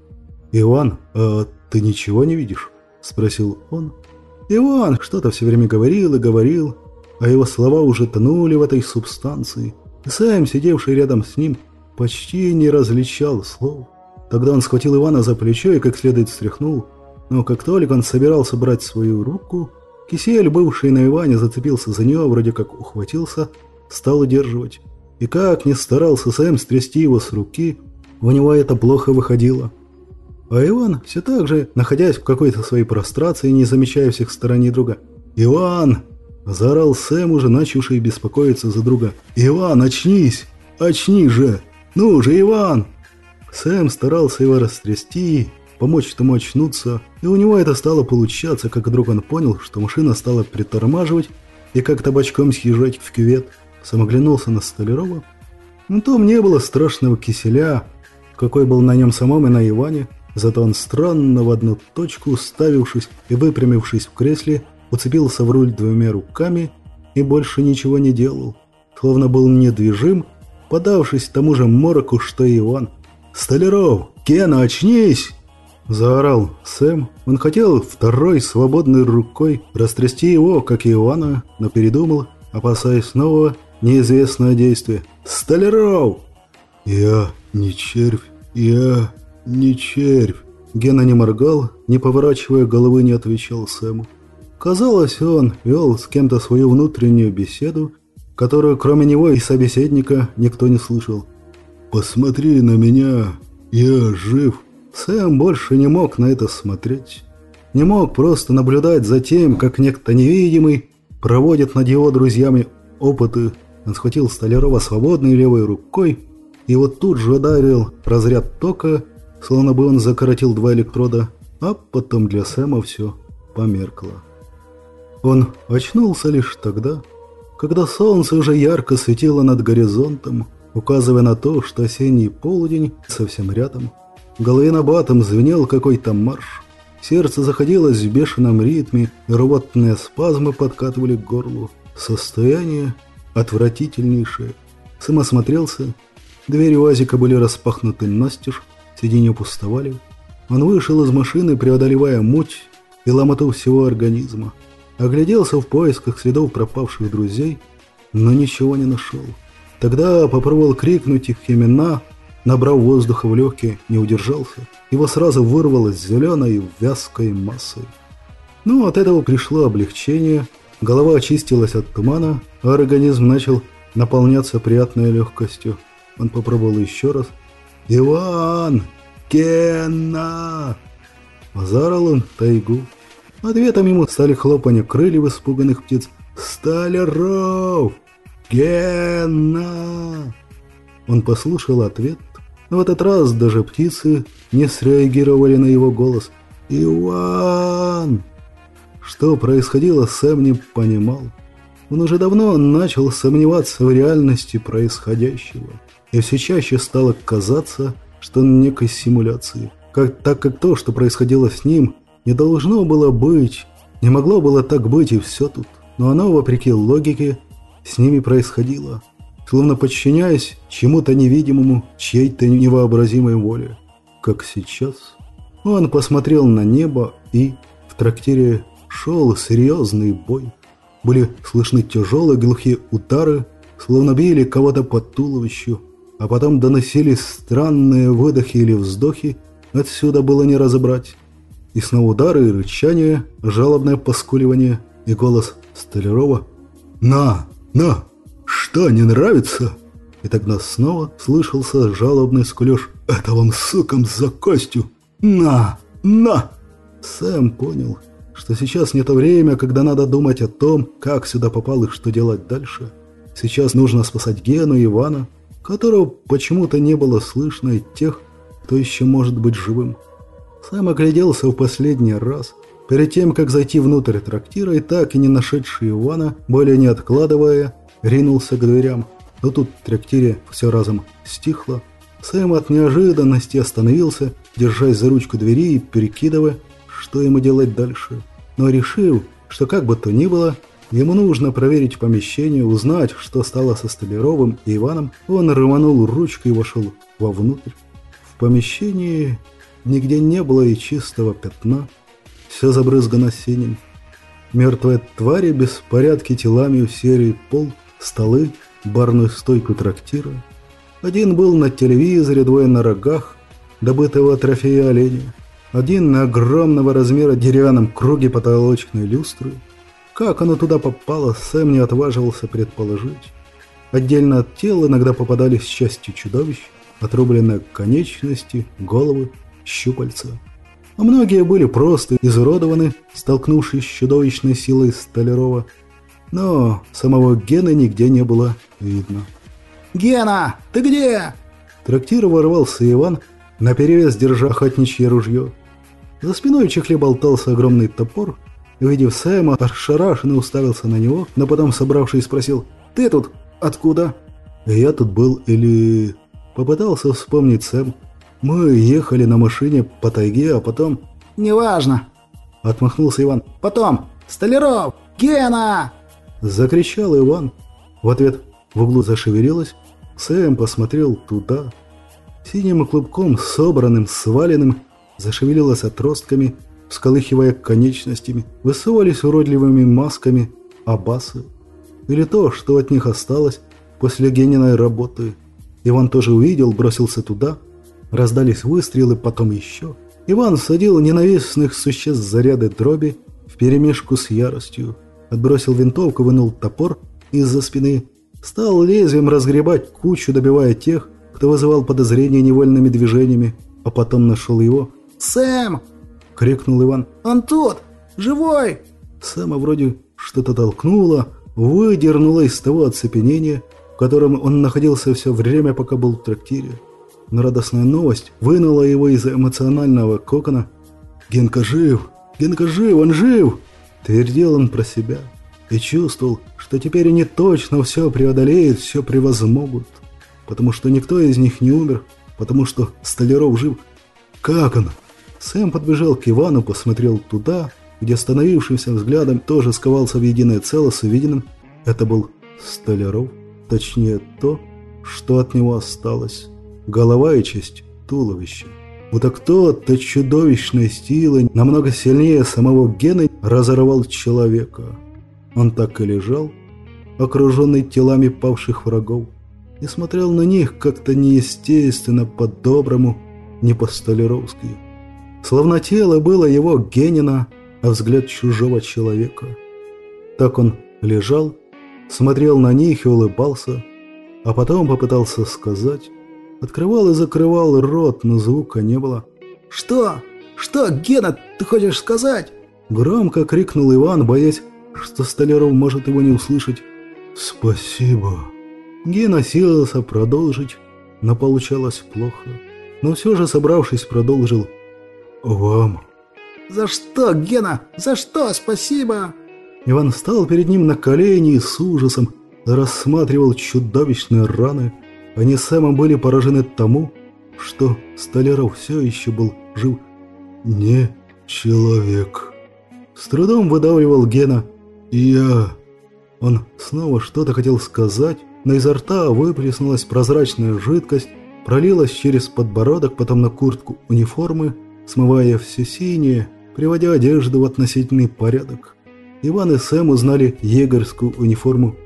«Иван, а ты ничего не видишь?» – спросил он. Иван что-то все время говорил и говорил, а его слова уже тонули в этой субстанции. И Сэм, сидевший рядом с ним, почти не различал слов. Тогда он схватил Ивана за плечо и как следует встряхнул. Но как только он собирался брать свою руку, кисель, бывший на Иване, зацепился за нее, вроде как ухватился, стал удерживать. И как ни старался Сэм стрясти его с руки, у него это плохо выходило. А Иван, все так же, находясь в какой-то своей прострации, не замечая всех стороны друга. «Иван!» – заорал Сэм, уже начавший беспокоиться за друга. «Иван, очнись! Очнись же! Ну же, Иван!» Сэм старался его растрясти, помочь тому очнуться, и у него это стало получаться, как вдруг он понял, что машина стала притормаживать и как-то бочком съезжать в кювет. Сэм оглянулся на Столярова. Ну, там не было страшного киселя, какой был на нем самом и на Иване, зато он странно в одну точку, уставившись и выпрямившись в кресле, уцепился в руль двумя руками и больше ничего не делал, словно был недвижим, подавшись тому же мороку, что и Иван. «Столяров! Гена, очнись!» – заорал Сэм. Он хотел второй свободной рукой растрясти его, как и Ивана, но передумал, опасаясь нового неизвестного действия. «Столяров!» «Я не червь, я не червь!» Гена не моргал, не поворачивая головы, не отвечал Сэму. Казалось, он вел с кем-то свою внутреннюю беседу, которую кроме него и собеседника никто не слышал. «Посмотри на меня, я жив!» Сэм больше не мог на это смотреть. Не мог просто наблюдать за тем, как некто невидимый проводит над его друзьями опыты. Он схватил Столярова свободной левой рукой и вот тут же ударил разряд тока, словно бы он закоротил два электрода, а потом для Сэма все померкло. Он очнулся лишь тогда, когда солнце уже ярко светило над горизонтом, указывая на то, что осенний полдень совсем рядом. В голове набатом звенел какой-то марш. Сердце заходилось в бешеном ритме, и рвотные спазмы подкатывали к горлу. Состояние отвратительнейшее. Сэм осмотрелся. Двери УАЗика были распахнуты настежь, сиденья пустовали. Он вышел из машины, преодолевая муть и ломоту всего организма. Огляделся в поисках следов пропавших друзей, но ничего не нашел. Тогда попробовал крикнуть их имена, набрав воздуха в легкие, не удержался. Его сразу вырвало с зеленой вязкой массой. Ну, от этого пришло облегчение. Голова очистилась от тумана, а организм начал наполняться приятной легкостью. Он попробовал еще раз. «Иван! Гена!» Заорал он в тайгу. Ответом ему стали хлопанье крыльев испуганных птиц. «Столяров! Гена!» Он послушал ответ. В этот раз даже птицы не среагировали на его голос. «Иван!» Что происходило, Сэм не понимал. Он уже давно начал сомневаться в реальности происходящего. И все чаще стало казаться, что он в некой симуляции. Как, так как то, что происходило с ним, не должно было быть, не могло было так быть, и все тут. Но оно, вопреки логике, с ними происходило, словно подчиняясь чему-то невидимому, чьей-то невообразимой воле. Как сейчас. Он посмотрел на небо, и в трактире шел серьезный бой. Были слышны тяжелые глухие удары, словно били кого-то по туловищу, а потом доносились странные выдохи или вздохи, отсюда было не разобрать. И снова удары и рычание, жалобное поскуливание и голос Столярова. «На! На! Что, не нравится?» И тогда снова слышался жалобный скулёж. «Это вам, сукам, за костью! На! На!» Сэм понял, что сейчас не то время, когда надо думать о том, как сюда попал и что делать дальше. Сейчас нужно спасать Гену и Ивана, которого почему-то не было слышно, и тех, кто еще может быть живым. Сэм огляделся в последний раз, перед тем, как зайти внутрь трактира, и так и не нашедший Ивана, более не откладывая, ринулся к дверям. Но тут в трактире все разом стихло. Сэм от неожиданности остановился, держась за ручку двери и перекидывая, что ему делать дальше. Но решив, что как бы то ни было, ему нужно проверить помещение, узнать, что стало со Столяровым и Иваном, он рванул ручкой и вошел вовнутрь. В помещении нигде не было и чистого пятна, все забрызгано синим. Мертвые твари беспорядки телами усеяли пол, столы, барную стойку трактира. Один был на телевизоре, двое на рогах, добытого трофея оленя. Один на огромного размера деревянном круге потолочной люстры. Как оно туда попало, Сэм не отваживался предположить. Отдельно от тела иногда попадались части чудовищ, отрубленные конечности, головы, щупальца. А многие были просто изуродованы, столкнувшись с чудовищной силой Столярова. Но самого Гены нигде не было видно. «Гена, ты где?» В трактир ворвался Иван, наперевес держа охотничье ружье. За спиной в чехле болтался огромный топор. Увидев Сэма, ошарашенно уставился на него, но потом, собравшись, спросил: «Ты тут откуда?» «Я тут был или...» Попытался вспомнить Сэм. «Мы ехали на машине по тайге, а потом...» «Неважно!» Отмахнулся Иван. «Потом! Столяров! Гена!» Закричал Иван. В ответ в углу зашевелилось. Сэм посмотрел туда. Синим клубком, собранным, сваленным, зашевелилось отростками, всколыхивая конечностями. Высовывались уродливыми масками абасы. Или то, что от них осталось после Гениной работы. Иван тоже увидел, бросился туда. Раздались выстрелы, потом еще. Иван всадил ненавистных существ заряды дроби вперемешку с яростью. Отбросил винтовку, вынул топор из-за спины. Стал лезвием разгребать кучу, добивая тех, кто вызывал подозрения невольными движениями. А потом нашел его. «Сэм!» — крикнул Иван. «Он тут! Живой!» Сэма вроде что-то толкнуло, выдернуло из того оцепенения, в котором он находился все время, пока был в трактире. Но радостная новость вынула его из эмоционального кокона. «Генка жив! Генка жив! Он жив!» Твердил он про себя и чувствовал, что теперь они точно все преодолеют, все превозмогут. Потому что никто из них не умер, потому что Столяров жив. «Как он?» Сэм подбежал к Ивану, посмотрел туда, где остановившимся взглядом тоже сковался в единое целое с увиденным. Это был Столяров, точнее то, что от него осталось. Голова и часть туловища. Вот кто-то чудовищной силой, намного сильнее самого Гены, разорвал человека. Он так и лежал, окруженный телами павших врагов, и смотрел на них как-то неестественно, по-доброму, не по-столяровски. Словно тело было его Генина, а взгляд чужого человека. Так он лежал, смотрел на них и улыбался, а потом попытался сказать. Открывал и закрывал рот, но звука не было. «Что? Что, Гена, ты хочешь сказать?» Громко крикнул Иван, боясь, что Столяров может его не услышать. «Спасибо». Гена силился продолжить, но получалось плохо. Но все же, собравшись, продолжил. «Вам». «За что, Гена? За что? Спасибо!» Иван встал перед ним на колени и с ужасом рассматривал чудовищные раны. Они с Сэмом были поражены тому, что Столяров все еще был жив. «Не человек». С трудом выдавливал Гена. «Я...» Он снова что-то хотел сказать, но изо рта выплеснулась прозрачная жидкость, пролилась через подбородок, потом на куртку униформы, смывая все синее, приводя одежду в относительный порядок. Иван и Сэм узнали егерскую униформу.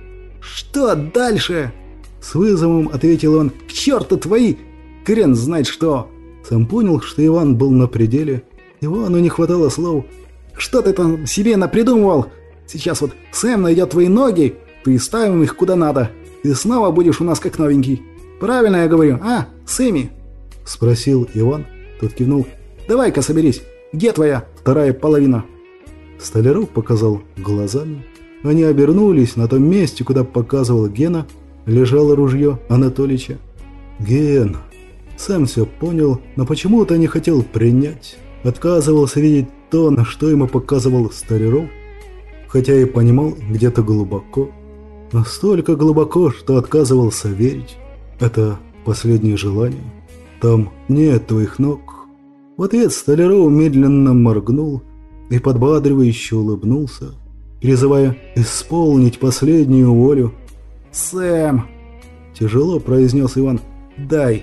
«Что дальше?» С вызовом ответил он. «К черту твои! Хрен знает что!» Сэм понял, что Иван был на пределе. Ивану не хватало слов. «Что ты там себе напридумывал? Сейчас вот Сэм найдет твои ноги, приставим их куда надо, и снова будешь у нас как новенький. Правильно я говорю, а, Сэмми?» Спросил Иван. Тот кивнул. «Давай-ка соберись. Где твоя вторая половина?» Столяров показал глазами. Они обернулись. На том месте, куда показывал Гена, лежало ружье Анатолича. «Ген!» Сэм все понял, но почему-то не хотел принять. Отказывался видеть то, на что ему показывал Столяров. Хотя и понимал где-то глубоко. Настолько глубоко, что отказывался верить. Это последнее желание. Там нет твоих ног. В ответ Столяров медленно моргнул и подбадривающе улыбнулся, призывая исполнить последнюю волю. «Сэм!» – тяжело произнес Иван. «Дай,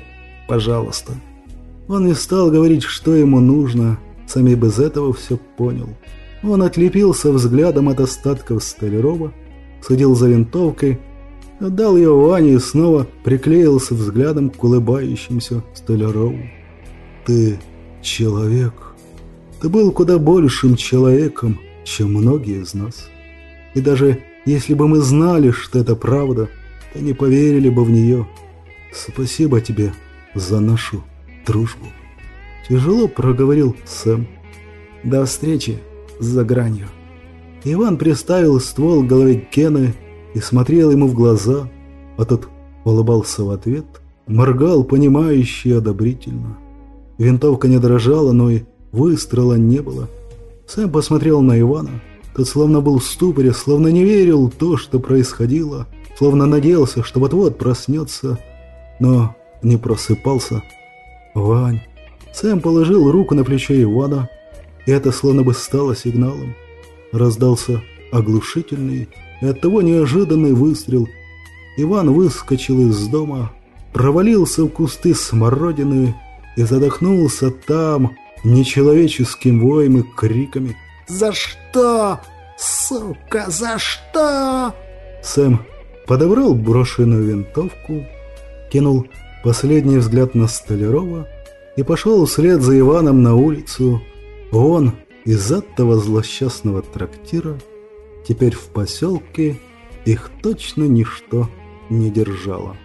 пожалуйста». Он не стал говорить, что ему нужно, сам и без этого все понял. Он отлепился взглядом от остатков Столярова, садил за винтовкой, отдал ее Ване и снова приклеился взглядом к улыбающимся Столярову. «Ты человек. Ты был куда большим человеком, чем многие из нас. И даже если бы мы знали, что это правда, то не поверили бы в нее. Спасибо тебе за нашу дружбу». Тяжело проговорил Сэм. «До встречи за гранью». Иван приставил ствол к голове Гены и смотрел ему в глаза, а тот улыбался в ответ, моргал понимающе и одобрительно. Винтовка не дрожала, но и выстрела не было. Сэм посмотрел на Ивана. Тот словно был в ступоре, словно не верил в то, что происходило, словно надеялся, что вот-вот проснется, но не просыпался. «Вань!» Сэм положил руку на плечо Ивана, и это словно бы стало сигналом. Раздался оглушительный и оттого неожиданный выстрел. Иван выскочил из дома, провалился в кусты смородины и задохнулся там нечеловеческим воем и криками. «За что? Сука, за что?» Сэм подобрал брошенную винтовку, кинул последний взгляд на Столярова и пошел вслед за Иваном на улицу. Он из этого злосчастного трактира. Теперь в поселке их точно ничто не держало.